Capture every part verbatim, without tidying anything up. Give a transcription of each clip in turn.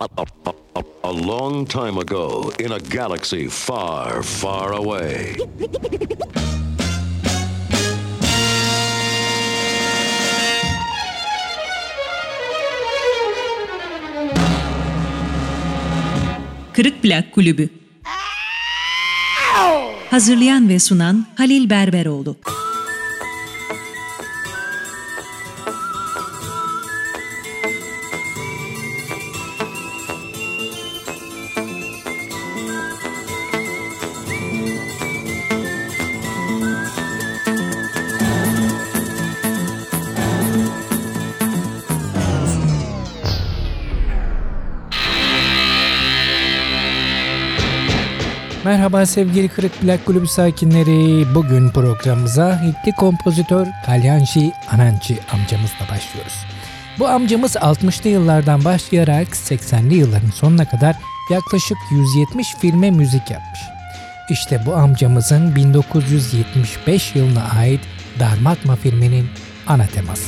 A long time ago, in a galaxy far, far away. Kırık Plak Kulübü. Hazırlayan ve sunan Halil Berberoğlu. Merhaba sevgili Kırık Plak Kulübü sakinleri. Bugün programımıza Hintli kompozitör Kalyanji Anandji amcamızla başlıyoruz. Bu amcamız altmışlı yıllardan başlayarak seksenli yılların sonuna kadar yaklaşık yüz yetmiş filme müzik yapmış. İşte bu amcamızın bin dokuz yüz yetmiş beş yılına ait Dharmatma filminin ana teması.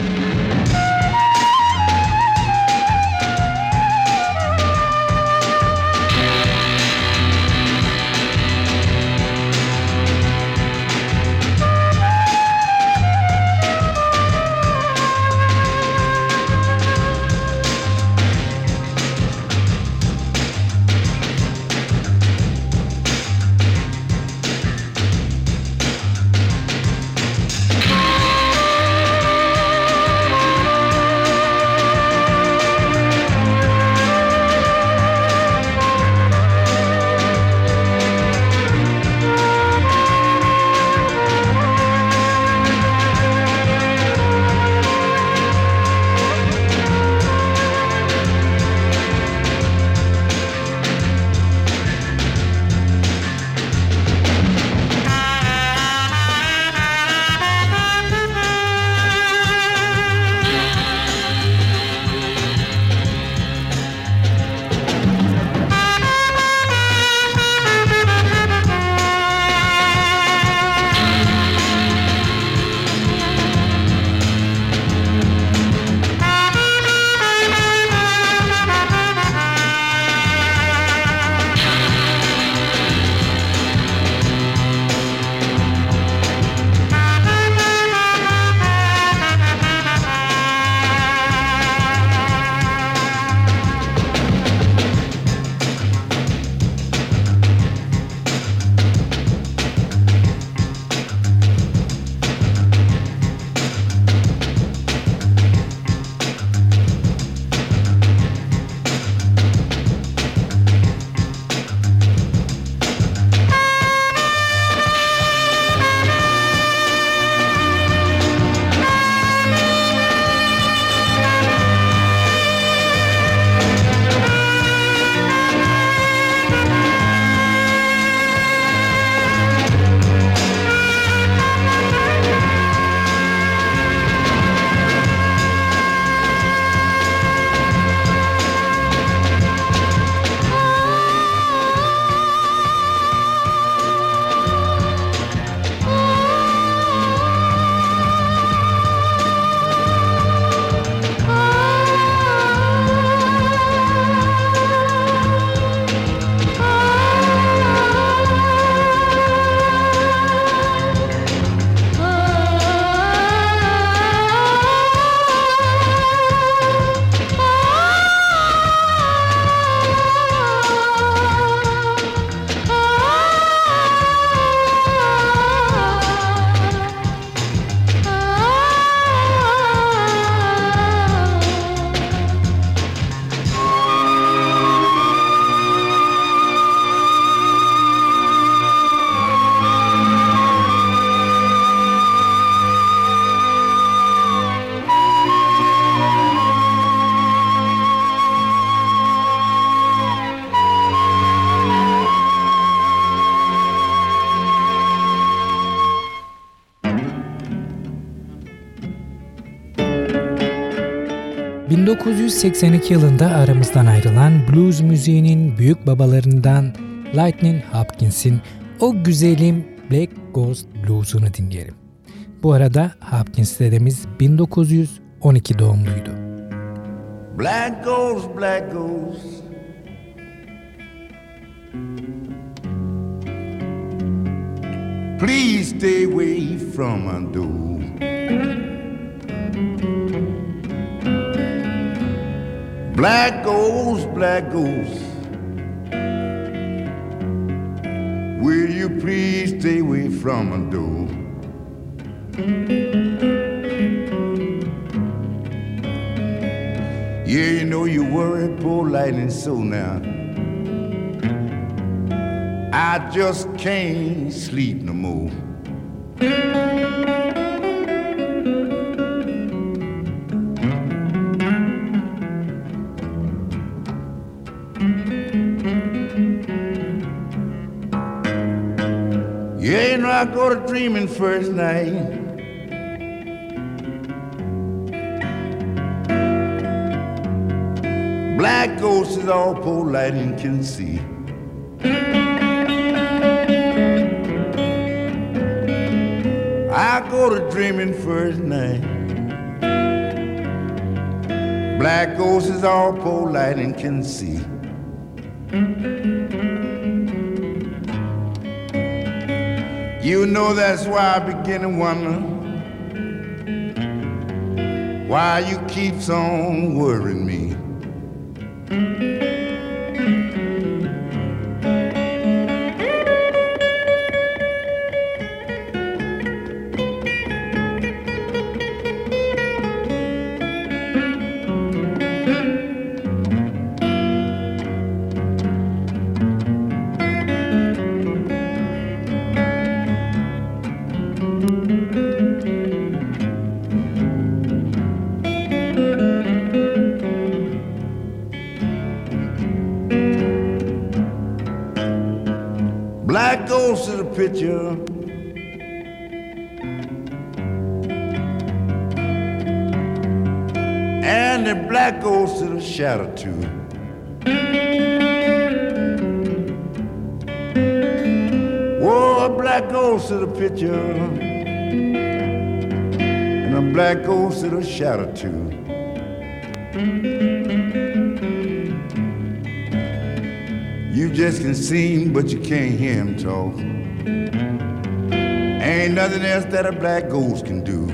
bin dokuz yüz seksen iki yılında aramızdan ayrılan blues müziğinin büyük babalarından Lightnin' Hopkins'in o güzelim Black Ghost Blues'unu dinleyelim. Bu arada Hopkins dedemiz bin dokuz yüz on iki doğumluydu. Black ghost, black ghost. Please stay away from my door. Black ghost, black ghost. Will you please stay away from my door? Yeah, you know you worry, poor lightning so now. I just can't sleep no more. Yeah, you know I go to dreaming first night. Black ghost is all poor lightning can see. I go to dreaming first night. Black ghost is all poor lightning can see. You know that's why I begin to wonder why you keeps on worrying me. Black ghost is a picture and the black ghost is a shadow too. Whoa, a black ghost is a picture and a black ghost is a shadow too. You just can see him, but you can't hear him talk. Ain't nothing else that a black ghost can do.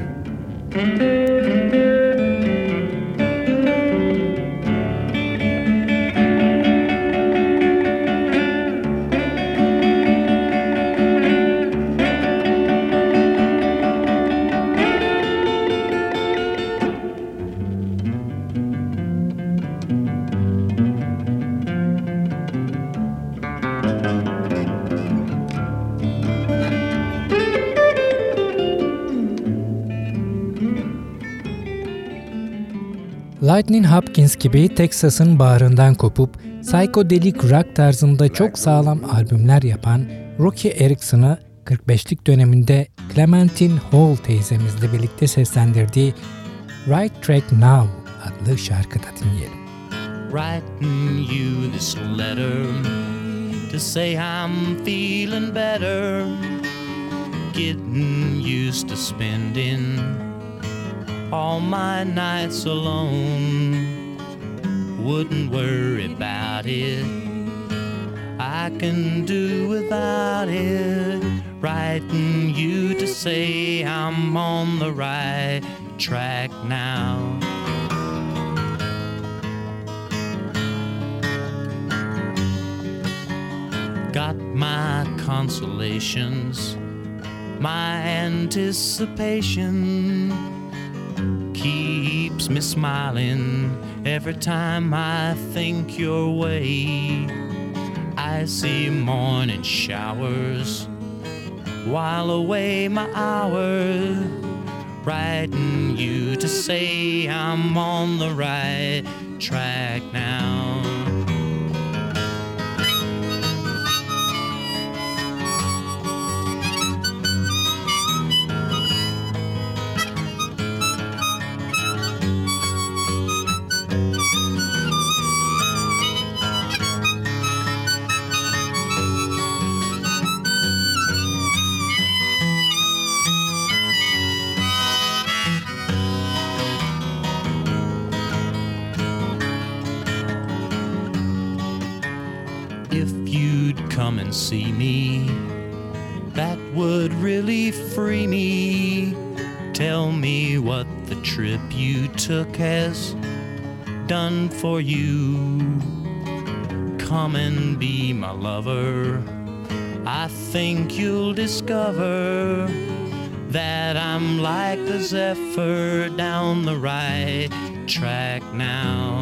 Lightning Hopkins gibi Texas'ın bağrından kopup psychedelic rock tarzında çok sağlam albümler yapan Roky Erickson'ı kırk beşlik döneminde Clementine Hall teyzemizle birlikte seslendirdiği Right Track Now adlı şarkıda dinleyelim. Writing you this letter to say I'm feeling better, getting used to spending all my nights alone. Wouldn't worry about it, I can do without it. Writing you to say I'm on the right track now. Got my consolations, my anticipation keeps me smiling every time I think your way. I see morning showers while away my hours, writing you to say I'm on the right track now. if you'd come and see me, that would really free me. Tell me what the trip you took has done for you. Come and be my lover. I think you'll discover that I'm like the zephyr down the right track now.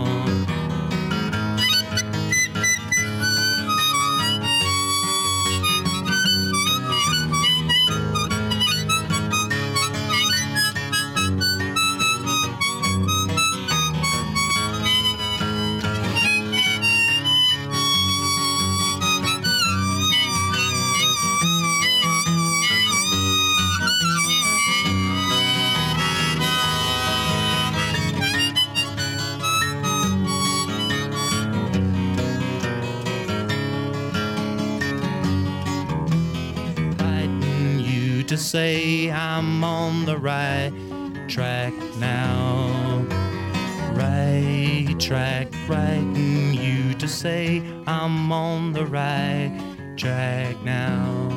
To say I'm on the right track now, right track, writing you to say I'm on the right track now.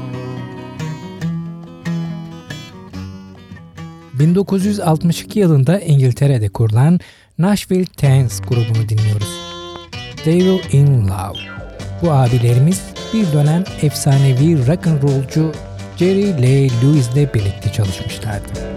bin dokuz yüz altmış iki yılında İngiltere'de kurulan Nashville Tens grubunu dinliyoruz. Devil in Love. Bu abilerimiz bir dönem efsanevi rock'n'rollcu Jerry Lee Lewis ile birlikte çalışmışlardı.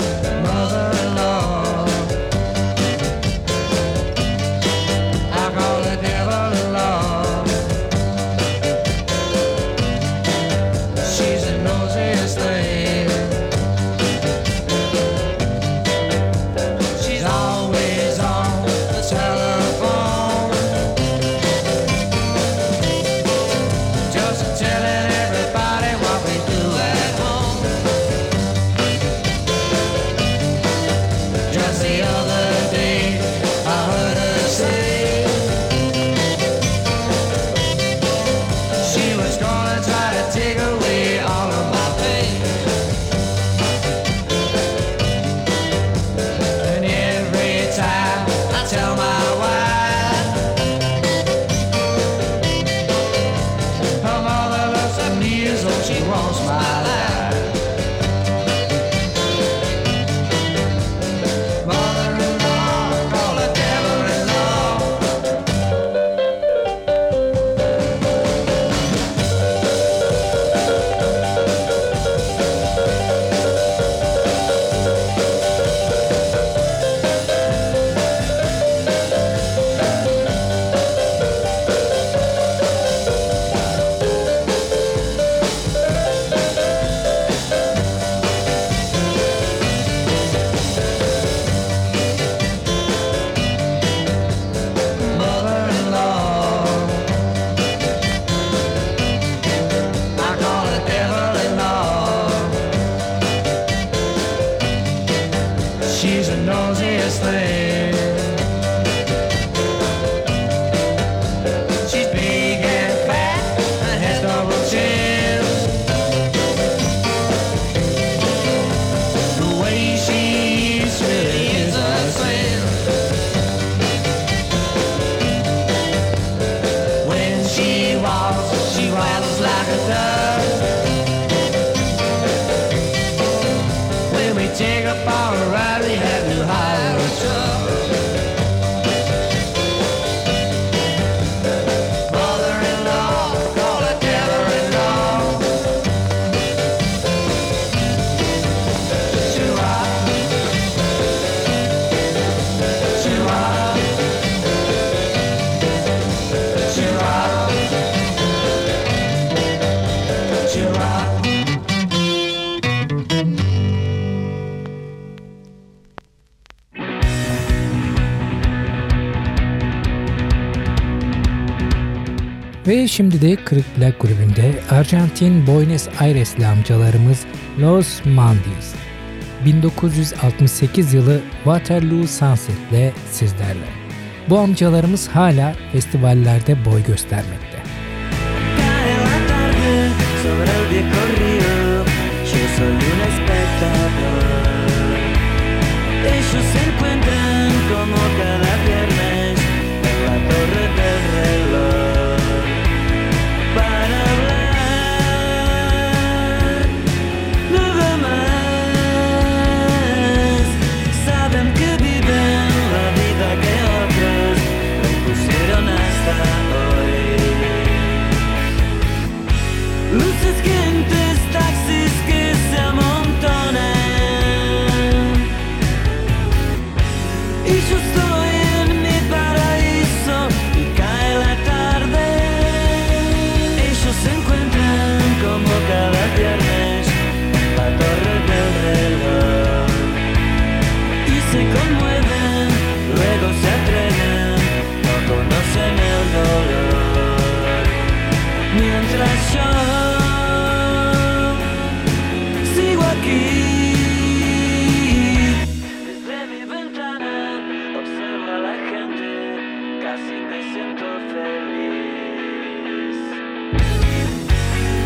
Ve şimdi de Kırık Plak grubunda Arjantin Buenos Aires'li amcalarımız Los Mandis. bin dokuz yüz altmış sekiz yılı Waterloo Sunset'le sizlerle. Bu amcalarımız hala festivallerde boy göstermekte.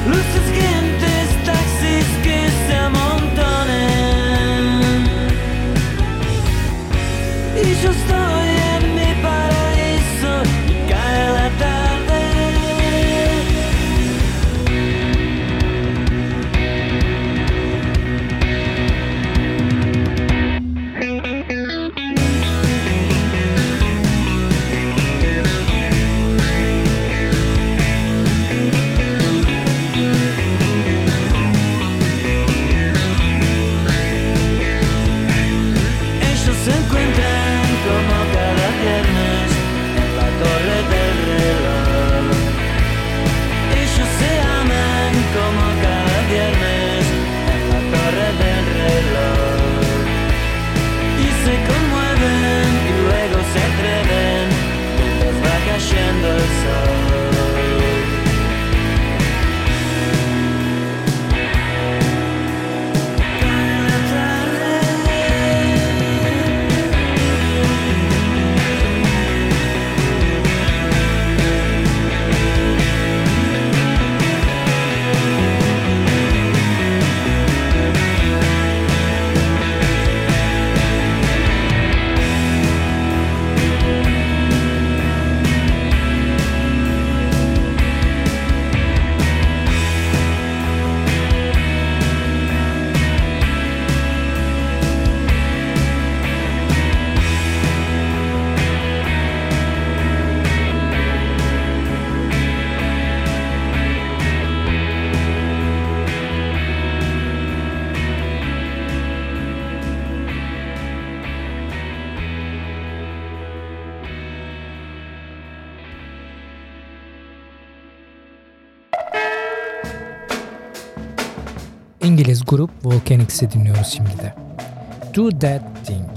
luces quentes, taxis que se amontonen. Y yo estoy en mi paraíso y cae la tarde. Ellos se encuentran como cada viernes en la torre del reloj. Ellos se aman como cada viernes en la torre del reloj. Y se conmueven y luego se atreven mientras va cayendo el sol. Cae la tarde. İngiliz grup Volcanics'i dinliyoruz şimdi de. Do That Thing.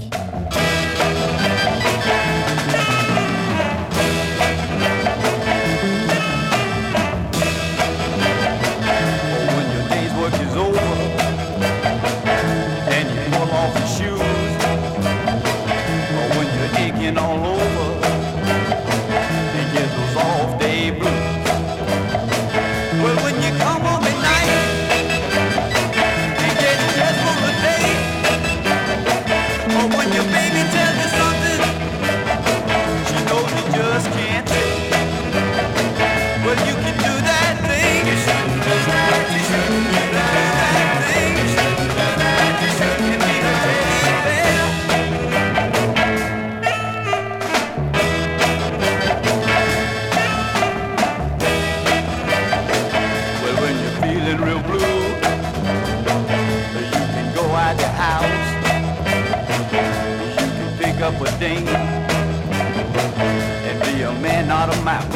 When your day's work is over and you pull off your shoes, or when you're aching all over and get those off-day blues. Well, when you come home at night and get dressed for the day, or when your baby tells you something she knows you just can't take, well, you can do that thing. You shouldn't do that. You shouldn't do that thing. You shouldn't do that. You shouldn't be a teddy bear. Well, when you're feeling real blue, you can go out the house. You can pick up a ding and be a man, not a mouse.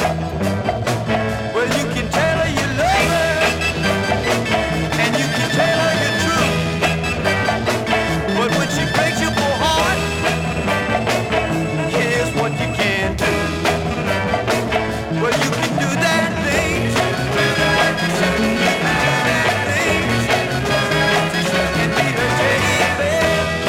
Well, you can tell her you love her, and you can tell her you're true. But when she breaks your poor heart, here's what you can do. Well, you can do that thing. You shouldn't do that. You shouldn't do that thing. You shouldn't do that. You shouldn't be a teddy bear.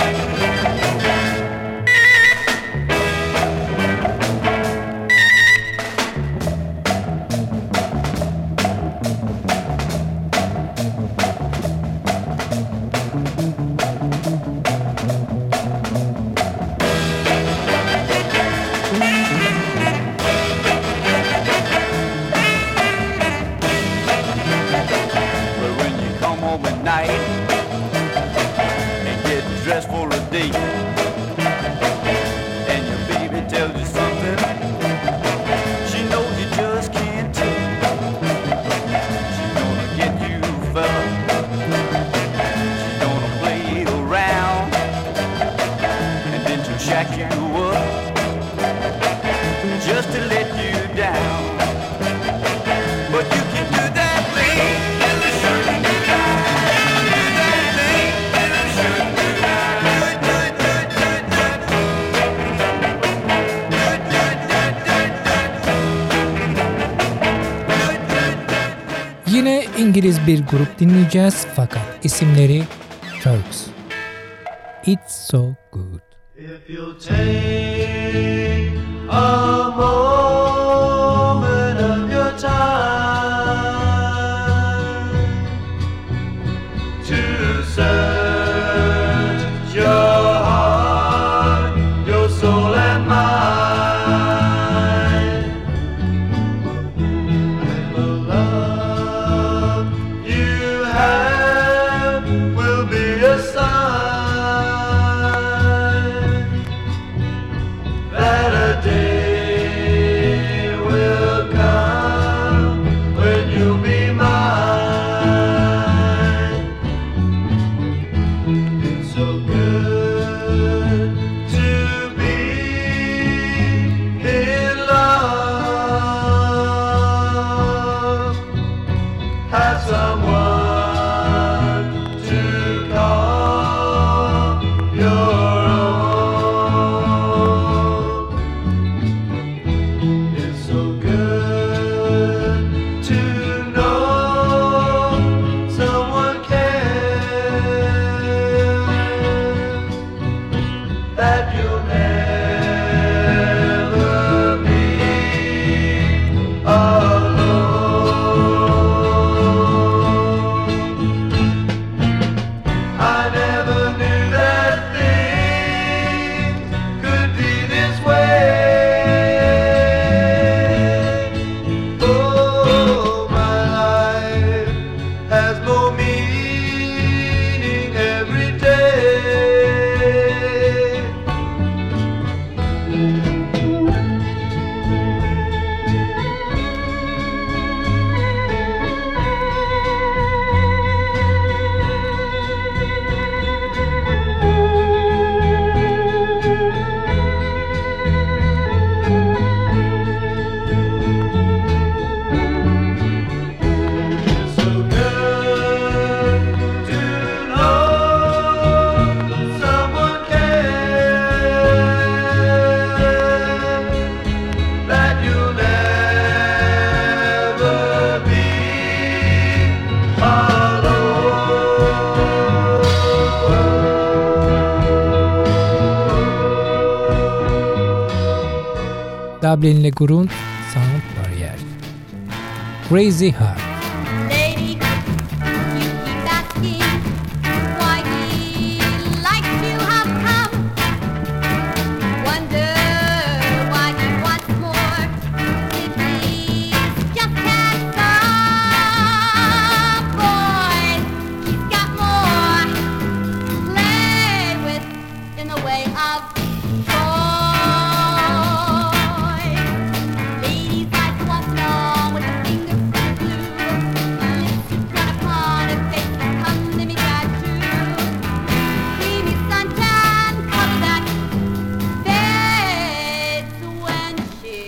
But when you come home at night and get dressed for a date, and your baby tells you something she knows you just can't take, she's gonna get you, fella. She's gonna play around and then she'll shack you up just to let you down. But you can do that thing. You shouldn't do that. Do that thing. You shouldn't do that. Do it, do it, do it, do it, do it. Do it, do it, do it, do it, do it. Yine İngiliz bir grup dinleyeceğiz fakat isimleri Turks. It's So Good. If you'll take a moment of your time Dublin Legur'un Sound Barrier. Crazy Heart. Lady, you keep asking why he likes to have come. Wonder why he wants more if he just had some. Boy, he's got more to play with in the way of toys. Ladies like to walk along with a finger full of glue. My lips to run upon a face that comes to me right through. Creamy suntan cover that fades when she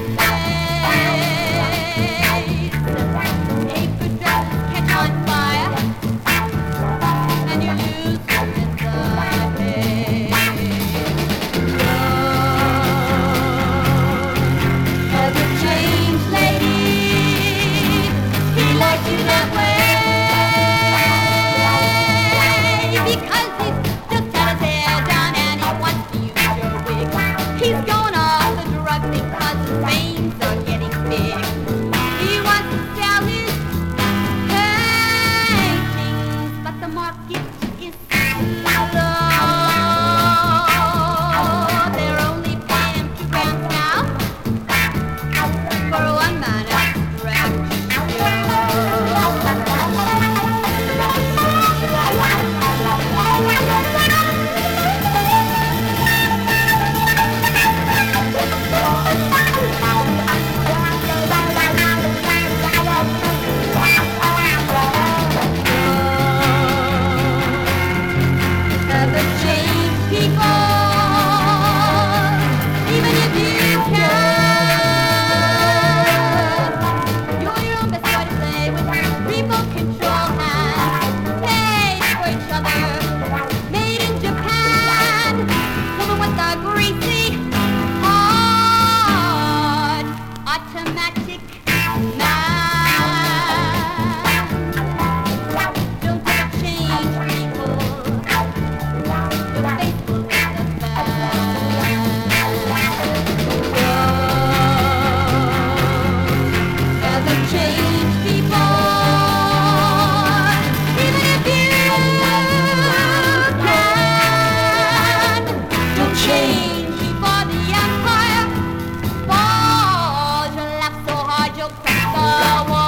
fades. Apron dresses catch on fire and you lose them inside. Love has changed, lady. He likes you that way because he's just had his hair done and he wants to use your wig. He's going off the drug because his veins are getting big. He wants to sell his paintings, but the market is slow. They're only paying him two grams now for a one-man abstract Never change people, even if you can. You're your own best toy to play with. Remote control and made for each other. Made in Japan. Woman with a greasy heart. Automatic man. Don't ever change people. You're faithful with the Never change people, even if you can. Don't change before the empire falls. You'll laugh so hard you'll crack the wall.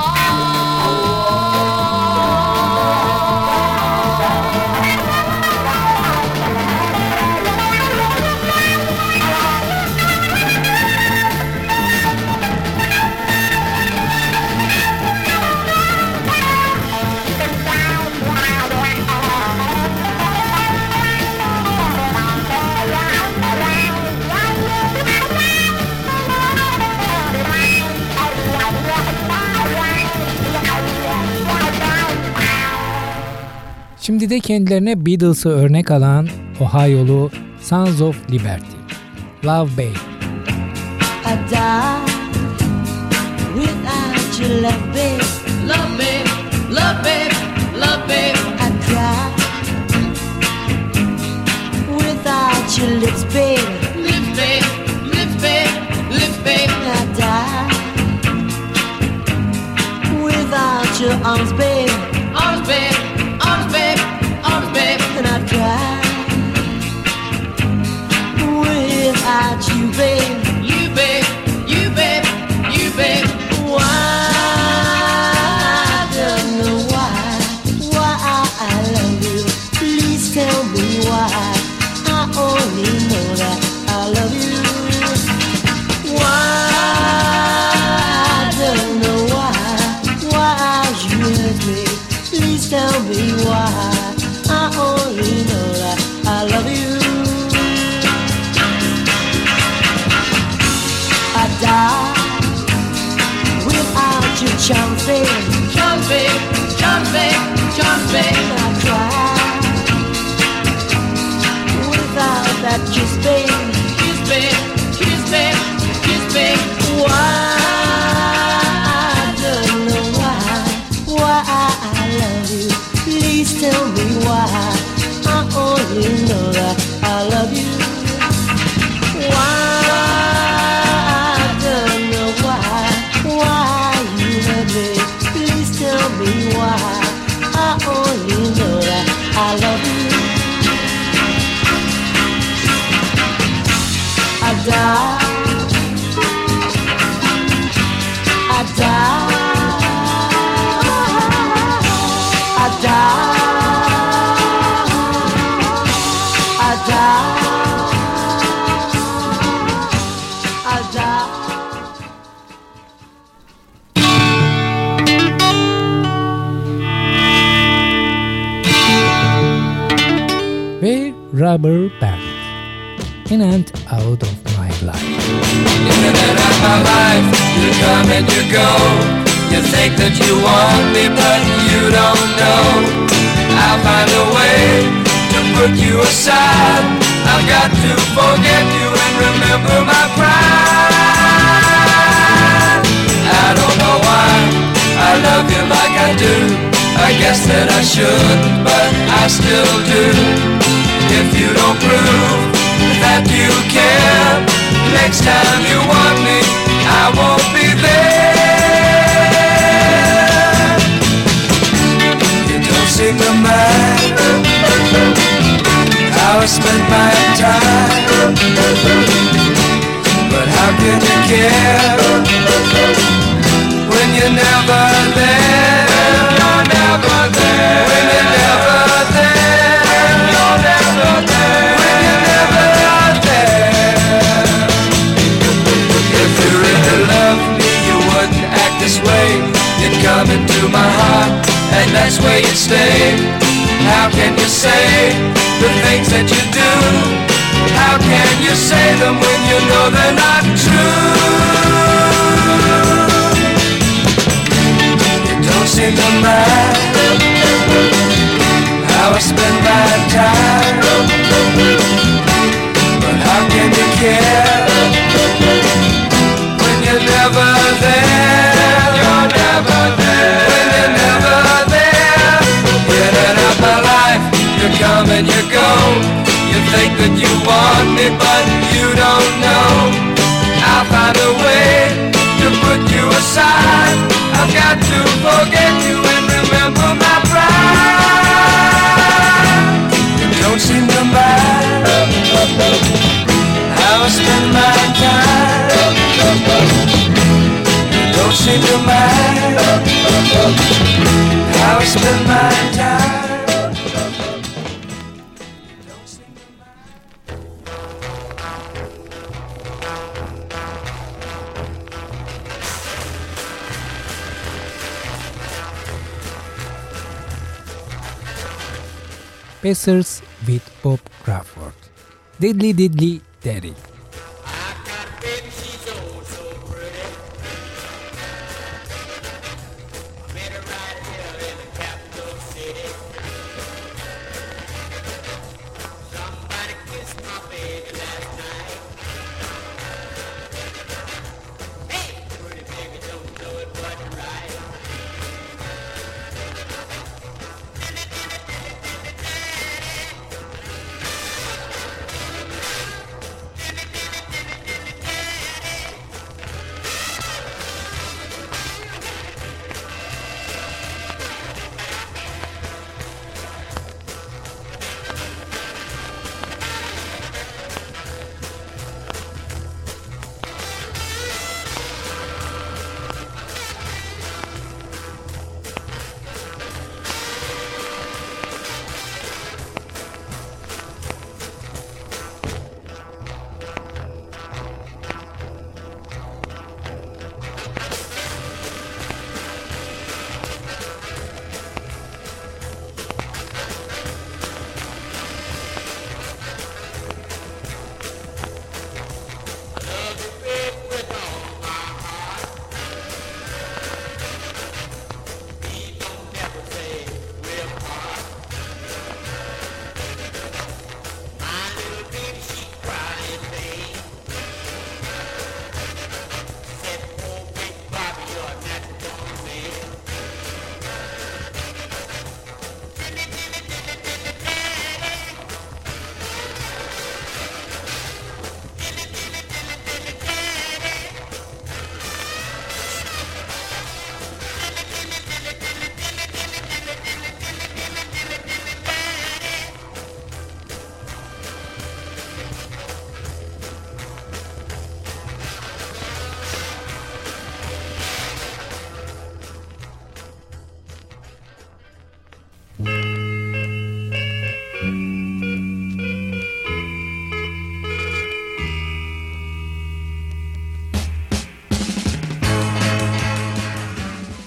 Şimdi de kendilerine Beatles'ı örnek alan Ohio'lu Sons of Liberty. Love Babe. I die without your love, babe. Love, babe, love, babe, love, babe. I cry without your lips, babe. Lips, babe, lips, babe, lips, babe. I die without your arms, babe. Arms, babe, arms, babe, arms, babe. And I cry without you, babe. You, babe, you, babe, you, babe. Why? I don't know why. Why I love you. Please tell me why. I only know that I love you. Why? I don't know why. Why you hurt me. Please tell me why. I only know that I love you. I die without your charms, babe. Charms, babe, charms, babe, charms, babe. I cry without that kiss, babe. Kiss, babe, kiss, babe, kiss, babe. Why? I don't know why. Why I love you. Please tell me why. I only know that I love you. Why? I only know that I love you. I die, I die, I die, I die, I die. Ve Rubber Band, In and Out of My Life. In and out of my life, you come and you go. You think that you want me, but you don't know. I'll find a way to put you aside. I've got to forget you and remember my pride. I don't know why I love you like I do. I guess that I should, but I still do. If you don't prove that you care, next time you want me, I won't be there. You don't seem to mind how I spend my time, but how can you care when you're never there? You're never there. When you're never there. You're never there. When you're never there. If you really loved me, you wouldn't act this way. You'd come into my heart, and that's where you'd stay. How can you say the things that you do? How can you say them when you know they're not true? You don't seem to mind how I spend my time, but how can you care when you're never there? You're never there. When you're never there. In and out my life, you come and you go. You think that you want me, but you don't know. I'll find a way to put you aside. I've got to forget you and remember my pride. You don't seem to mind how I spend my time. You don't seem to mind how I spend my time. Pacers with Bob Crawford. Diddly Diddly Daddy. Let me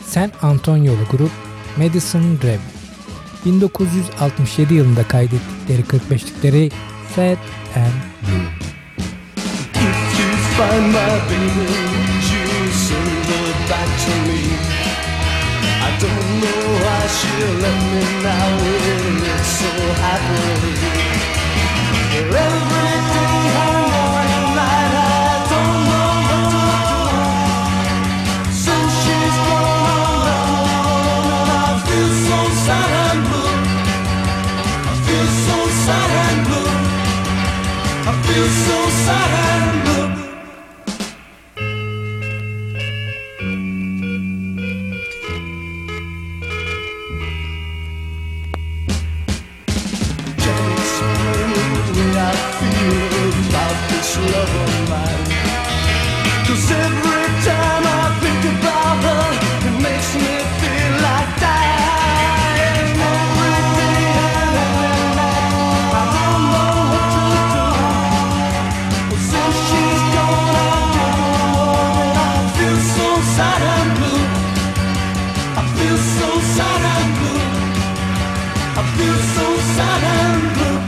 San Antoniolu grup Madison Rev. bin dokuz yüz altmış yedi yılında kaydettikleri kırk beşlikleri Sad and Blue. If you find my baby, she'll send her back to me. I don't know why she left me now, it looks so happy. Every day and morning night, I don't know what to do. Since she's gone, I feel so sad and blue. I feel so sad and blue. I feel so sad and blue. Can't explain the way I feel about this love of mine. 'Cause every time I think about her, it makes me feel like dying. Every day and every night, I don't know what to do. Since she's gone, I don't know, and I feel so sad and blue. I feel so sad and blue. I feel so sad and blue.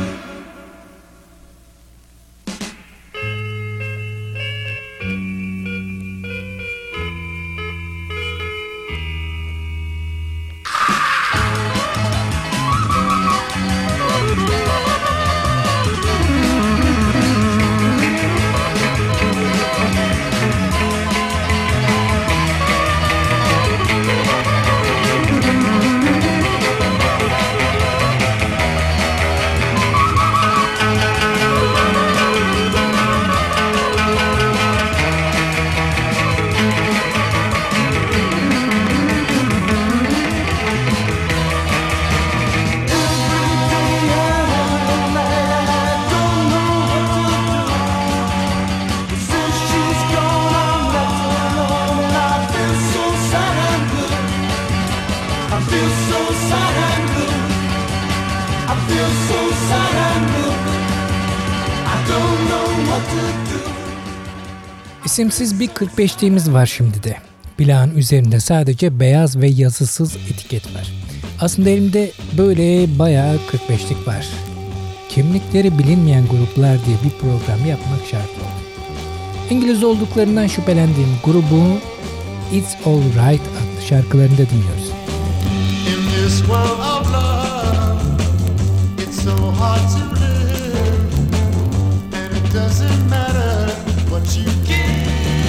İsimsiz bir kırk beşliğimiz var şimdi de. Plağın üzerinde sadece beyaz ve yazısız etiket var. Aslında elimde böyle bayağı kırk beşlik var. Kimlikleri bilinmeyen gruplar diye bir program yapmak şart oldu. İngiliz olduklarından şüphelendiğim grubun It's All Right adlı şarkılarını da dinliyoruz. In this world of love, it's so hard to live, and it doesn't matter what you give.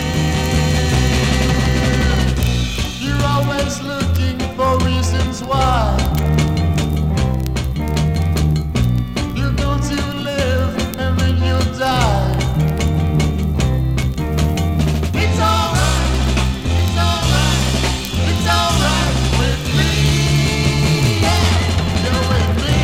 You're always looking for reasons why you're going to live and then you'll die. It's alright, it's alright, it's alright with me. Yeah, you're with me.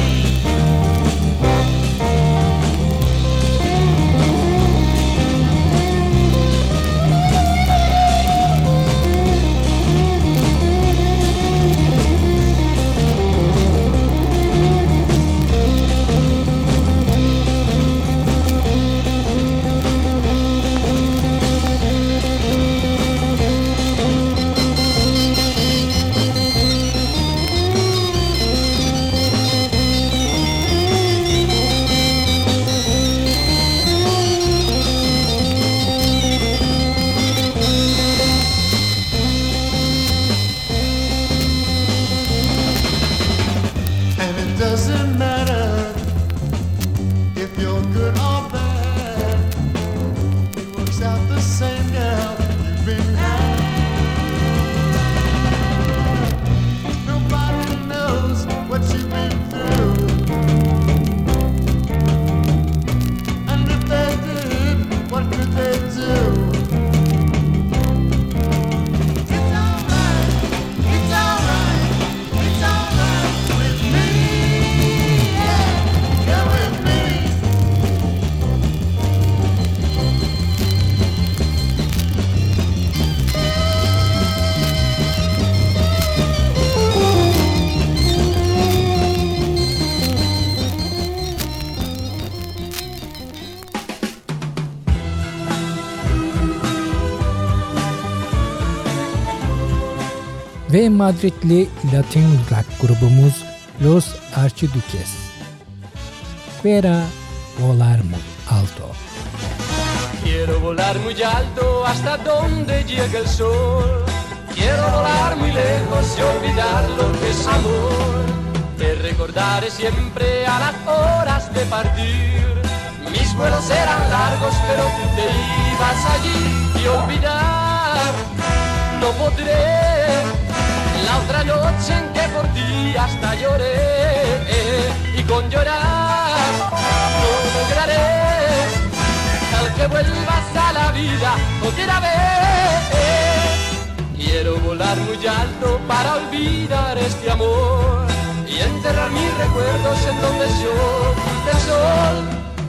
ve Madridli Latin rock grubumuz Los Archiduques. Quiero volar muy alto. Quiero volar muy alto hasta donde llegue el sol. Quiero volar muy lejos y olvidar lo que es amor. Te recordaré siempre a las horas de partir. Mis vuelos eran largos, pero tú te ibas allí y olvidar no podré. La otra noche en que por ti hasta lloré, y con llorar no lograré el que vuelvas a la vida otra vez. Quiero volar muy alto para olvidar este amor y enterrar mis recuerdos en donde se oculta el sol.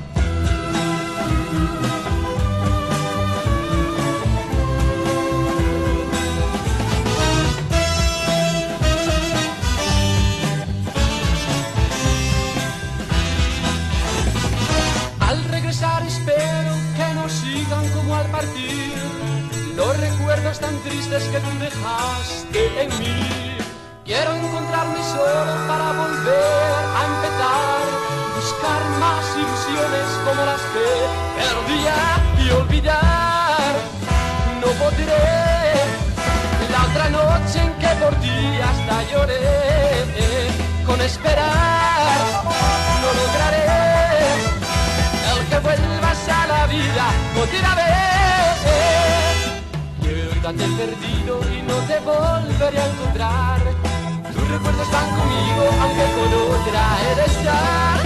Al regresar espero que no sigan como al partir los recuerdos tan tristes que tú dejaste en mí. Quiero encontrarme solo para volver a empezar, buscar más ilusiones como las que perdía y olvidar. No podré la otra noche en que por ti hasta lloré. Con esperar no lograré el que vuelvas a la vida otra vez. Yo te he perdido y no te volveré a encontrar. Tus recuerdos van conmigo, aunque con otra he de estar.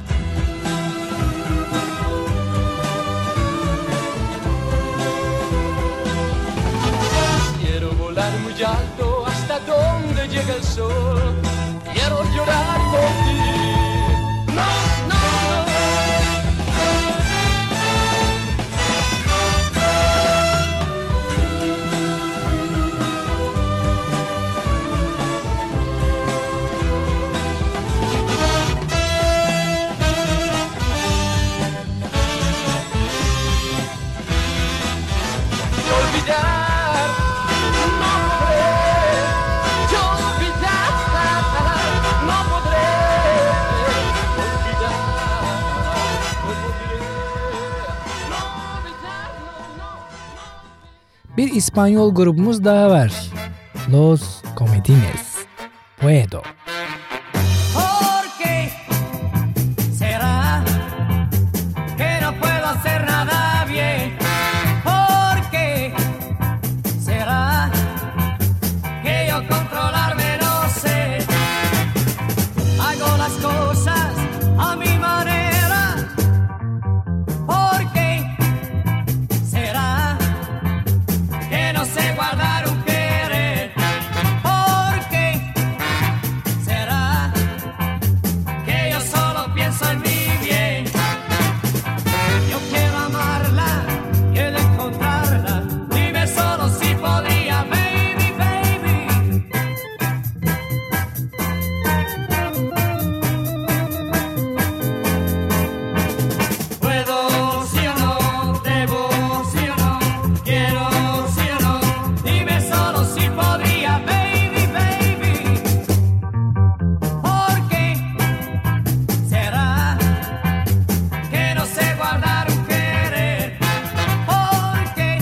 Quiero volar muy alto hasta donde llegue el sol. Quiero llorar por ti. No, no, no. Bir İspanyol grubumuz daha var. Los Comodines. Puedo. ¿Por qué será que no puedo hacer nada bien? ¿Por qué será que yo controlarme no sé? Hago las cosas a mi manera. ¿Por qué será que no sé guardar un querer? ¿Por qué será que yo solo pienso en mi bien? Yo quiero amarla, quiero encontrarla. Dime solo si podría, baby, baby. Puedo, sí o no, debo, sí o no, quiero, sí o no. Dime solo si podría, baby, baby. ¿Por qué será que no sé guardar un querer? ¿Por qué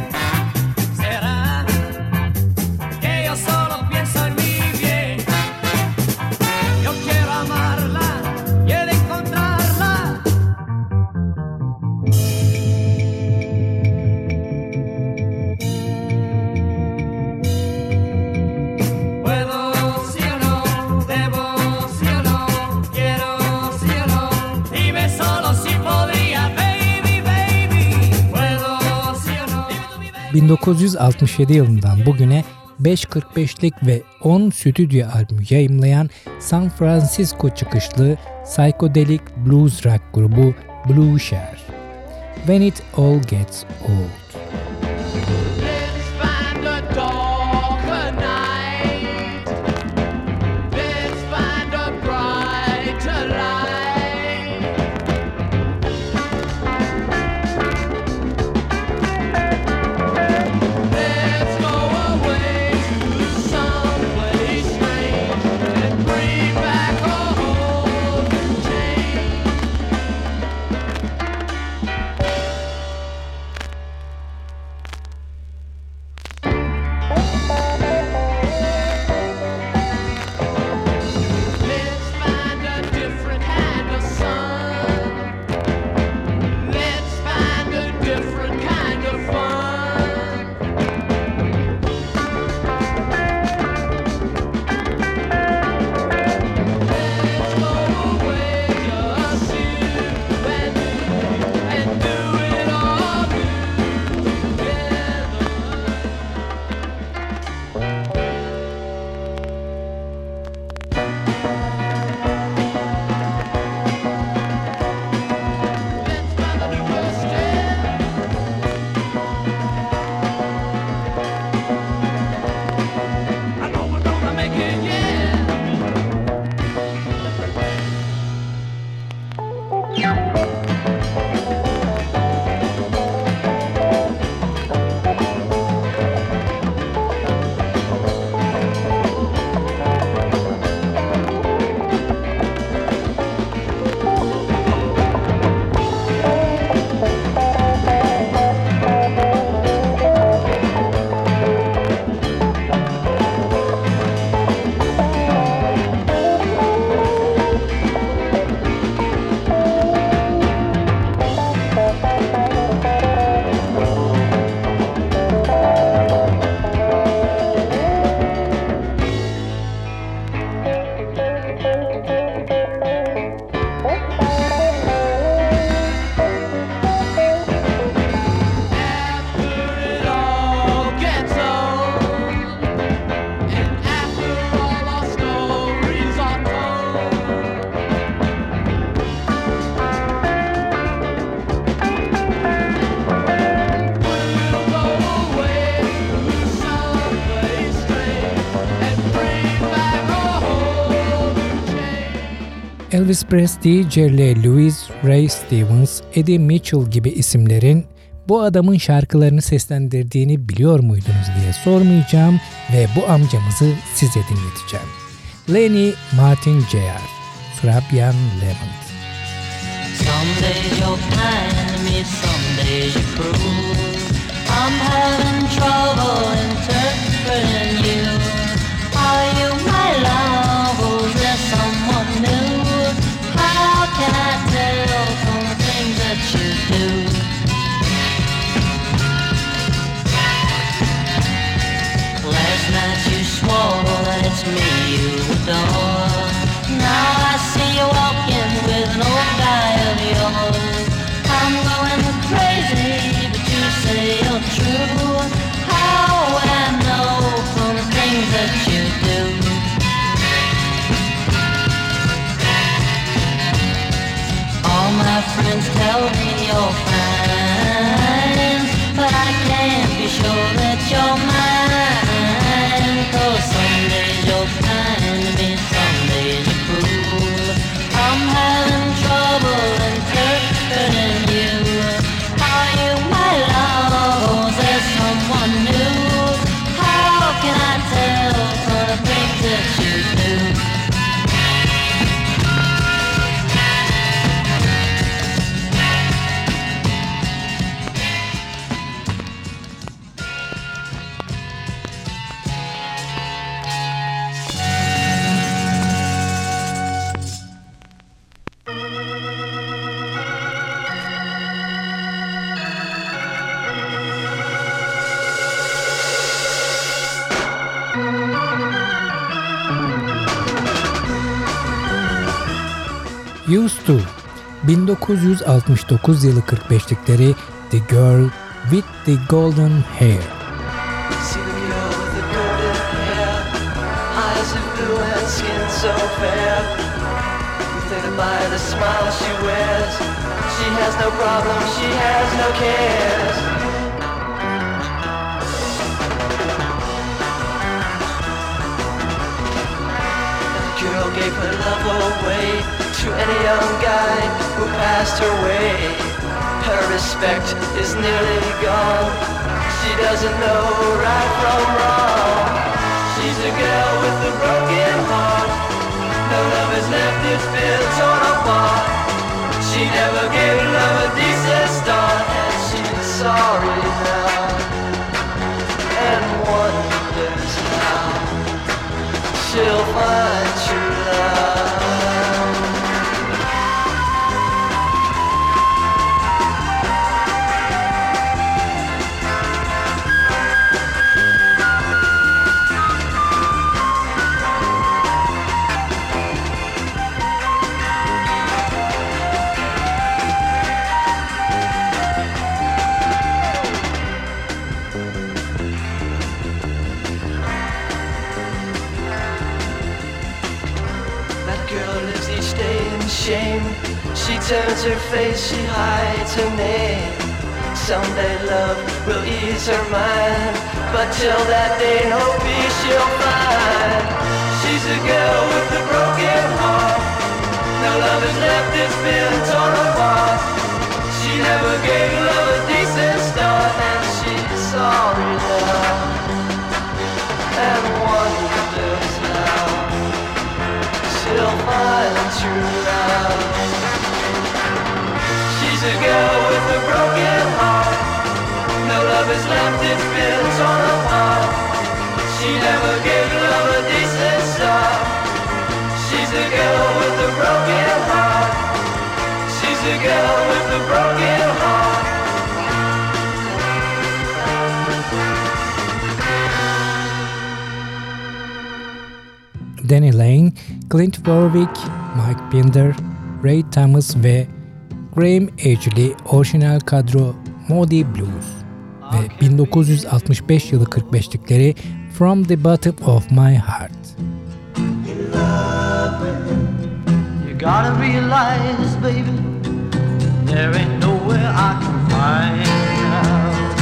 será que yo solo pienso en mi bien? Yo quiero amarla y he de encontrarla. Puedo, sí o no, debo, sí o no, quiero, sí o no. Dime solo si podría, baby, baby. Puedo, sí o no. bin dokuz yüz altmış yedi yılından bugüne beş kırk beşlik ve on stüdyo albümü yayımlayan San Francisco çıkışlı psychedelic blues rock grubu Blue Share. When It All Gets Old. Let's find a darker night. Let's find a brighter light. Let's go away to some Elvis Presley, Jerry Lewis, Ray Stevens, Eddie Mitchell gibi isimlerin bu adamın şarkılarını seslendirdiğini biliyor muydunuz diye sormayacağım ve bu amcamızı size dinleteceğim. Lenny Martin Junior, Surabian Lemon. Some days you're kind to me, some days you're cruel. I'm having trouble interpreting you. Are you my love or is there someone new? How can I tell from the things that you do? Last night you swore that it's me you adore. Now I see you walking with an old guy of yours. I'm going crazy, but you say you're true. How would I know from the things that you do? All my friends tell me you're fine, but I can't be sure that you're mine. 'Cause some days you're kind to me, some days you're cruel. I'm having trouble interpreting you. Are you my love or is there someone new? How can I tell from the things that you do? Used to bin dokuz yüz altmış dokuz yılı kırk beşlikleri The Girl with the Golden Hair. See the girl with the golden hair, eyes of blue and skin so fair. You think by the smile she wears, she has no problems, she has no cares. That girl gave her love away to any young guy who passed her way. Her respect is nearly gone. She doesn't know right from wrong. She's a girl with a broken heart. No love is left, it's been torn apart. She never gave love a decent start, and she's sorry now, and wonders how she'll find true love. Shame. She turns her face, she hides her name. Someday love will ease her mind, but till that day no peace she'll find. She's a girl with a broken heart. No love is left, it's been torn apart. She never gave love a decent start, and she's sorry now, and wonders now she'll find true love. She's a girl with a broken heart. No love is left, it's been torn apart. She never gave love a decent start. She's a girl with a broken heart. She's a girl with a broken heart. Danny Lane, Clint Warwick, Mike Pinder, Ray Thomas ve Graham Edgley orijinal kadro Moody Blues ve bin dokuz yüz altmış beş yılı kırk beşlikleri From the Bottom of My Heart. You gotta realize, baby, there ain't nowhere I can find out.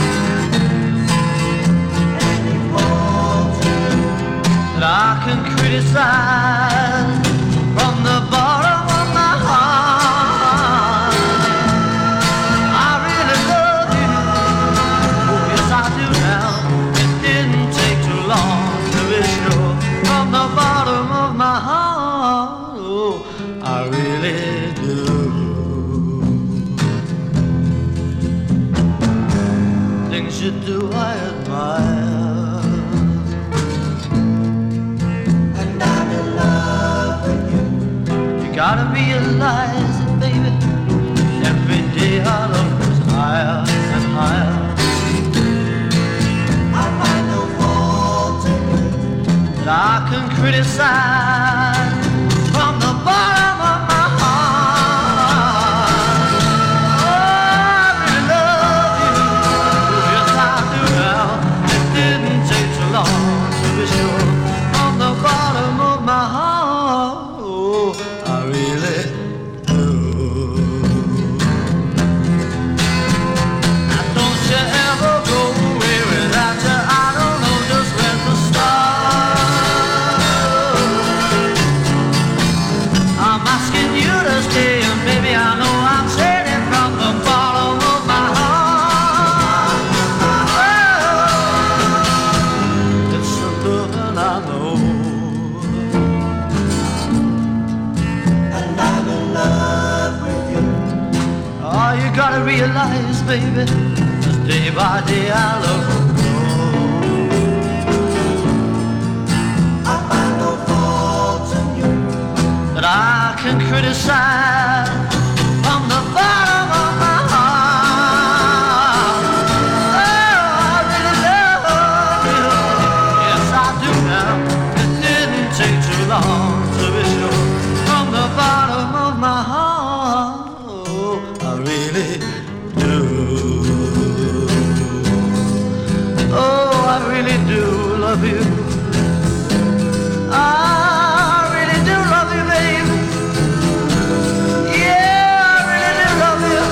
That I can criticize from the bottom of realize it, baby. Every day our love goes higher and higher. I find no fault in you that I can criticize from the bottom of my heart. Oh, I really love you. Yes, I do now. It didn't take too long to be sure. From the bottom of my heart, oh, I really do. Now don't you ever go away without you. I don't know just where to start. I'm asking you to stay, and baby, I know I'm saying it from the bottom of my heart. Oh, it's a loving I know, and I'm in love with you. Oh, you gotta realize, baby, just day by day I love you. I find no fault in you that I can criticize from the bottom of my heart. Oh, I really love you. Yes, I do now. It didn't take too long to be sure. From the bottom of my heart, oh, I really do. Oh, I really do love you. I really do love you, baby. Yeah, I really do love you.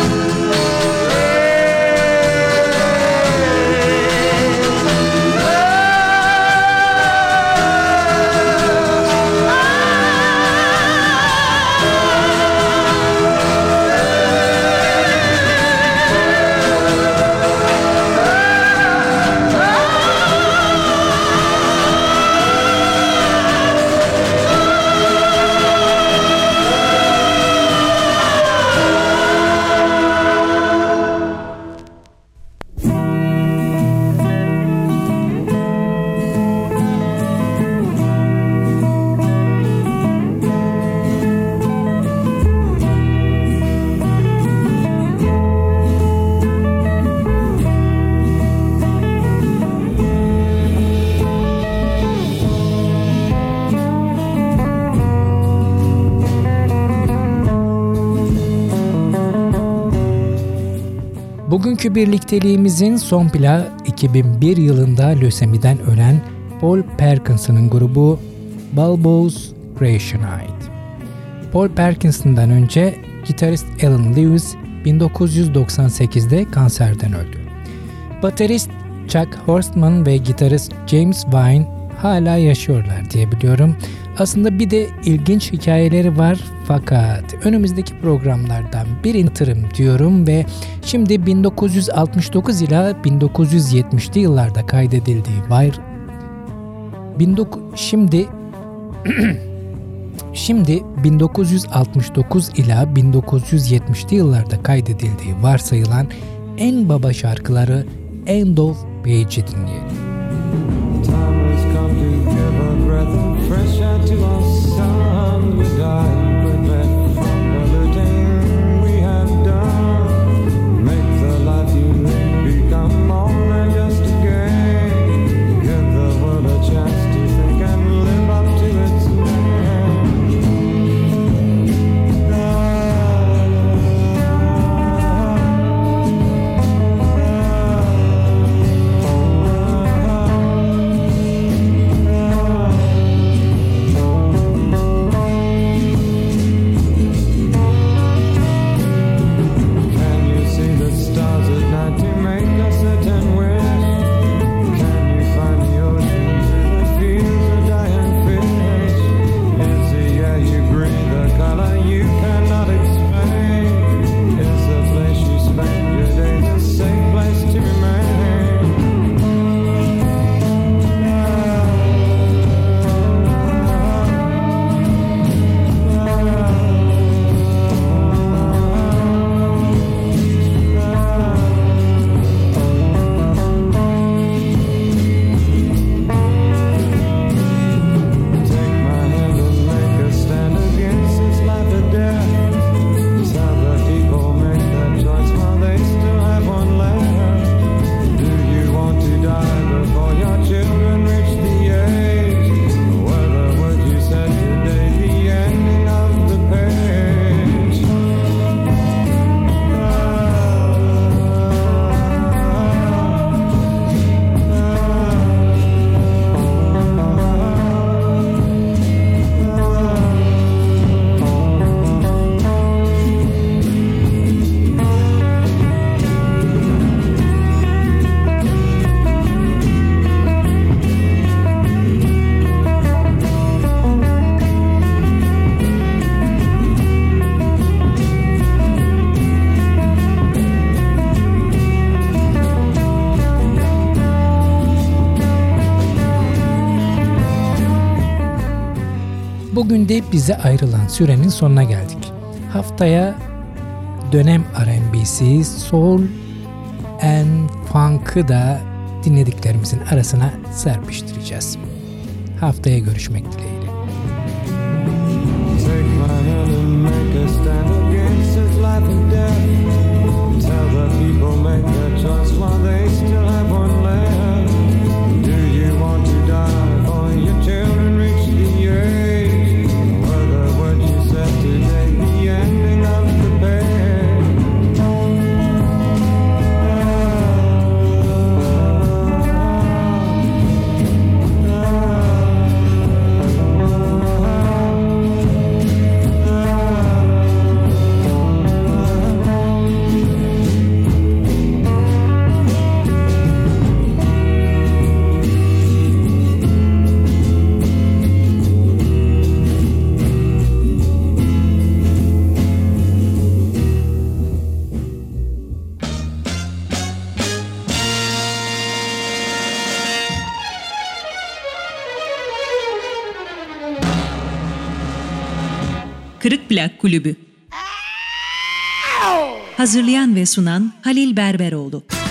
Bugünkü birlikteliğimizin son plağı iki bin bir yılında lösemiden ölen Paul Perkinson'ın grubu Balboa's Creation'a ait. Paul Perkinson'dan önce gitarist Alan Lewis bin dokuz yüz doksan sekizde kanserden öldü. Baterist Chuck Horstman ve gitarist James Vine hala yaşıyorlar diye biliyorum. Aslında bir de ilginç hikayeleri var fakat önümüzdeki programlardan birini anlatırım diyorum ve şimdi bin dokuz yüz altmış dokuz ila bin dokuz yüz yetmişli yıllarda kaydedildiği var. Şimdi şimdi bin dokuz yüz altmış dokuz ila bin dokuz yüz yetmişli yıllarda kaydedildiği varsayılan en baba şarkıları End of Page'i dinleyelim. Fresh out to our sun, we died quickly from everything we had done. Make the life you live become more than just a game. Give the world a chance to think and live up to its name. Bugün de bize ayrılan sürenin sonuna geldik. Haftaya dönem R and B'si, soul and funk'ı da dinlediklerimizin arasına serpiştireceğiz. Haftaya görüşmek dileğiyle. Take my hand and make a stand against this life and death. Tell the people make their choice while they still have one left. Do you want to die for your children reach the age? Were the words you said today the ending of the page? Kırık Plak Kulübü. Hazırlayan ve sunan Halil Berberoğlu.